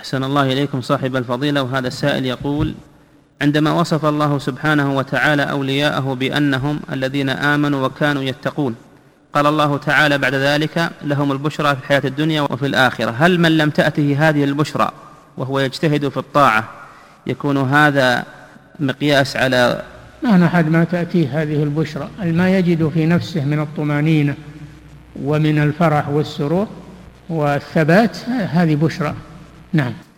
أحسن الله إليكم صاحب الفضيلة. وهذا السائل يقول: عندما وصف الله سبحانه وتعالى أولياءه بأنهم الذين آمنوا وكانوا يتقون، قال الله تعالى بعد ذلك: لهم البشرى في الحياة الدنيا وفي الآخرة. هل من لم تأته هذه البشرى وهو يجتهد في الطاعة يكون هذا مقياس على ما أحد ما تأتيه هذه البشرى؟ ما يجد في نفسه من الطمأنينة ومن الفرح والسرور والثبات، هذه بشرى. نعم.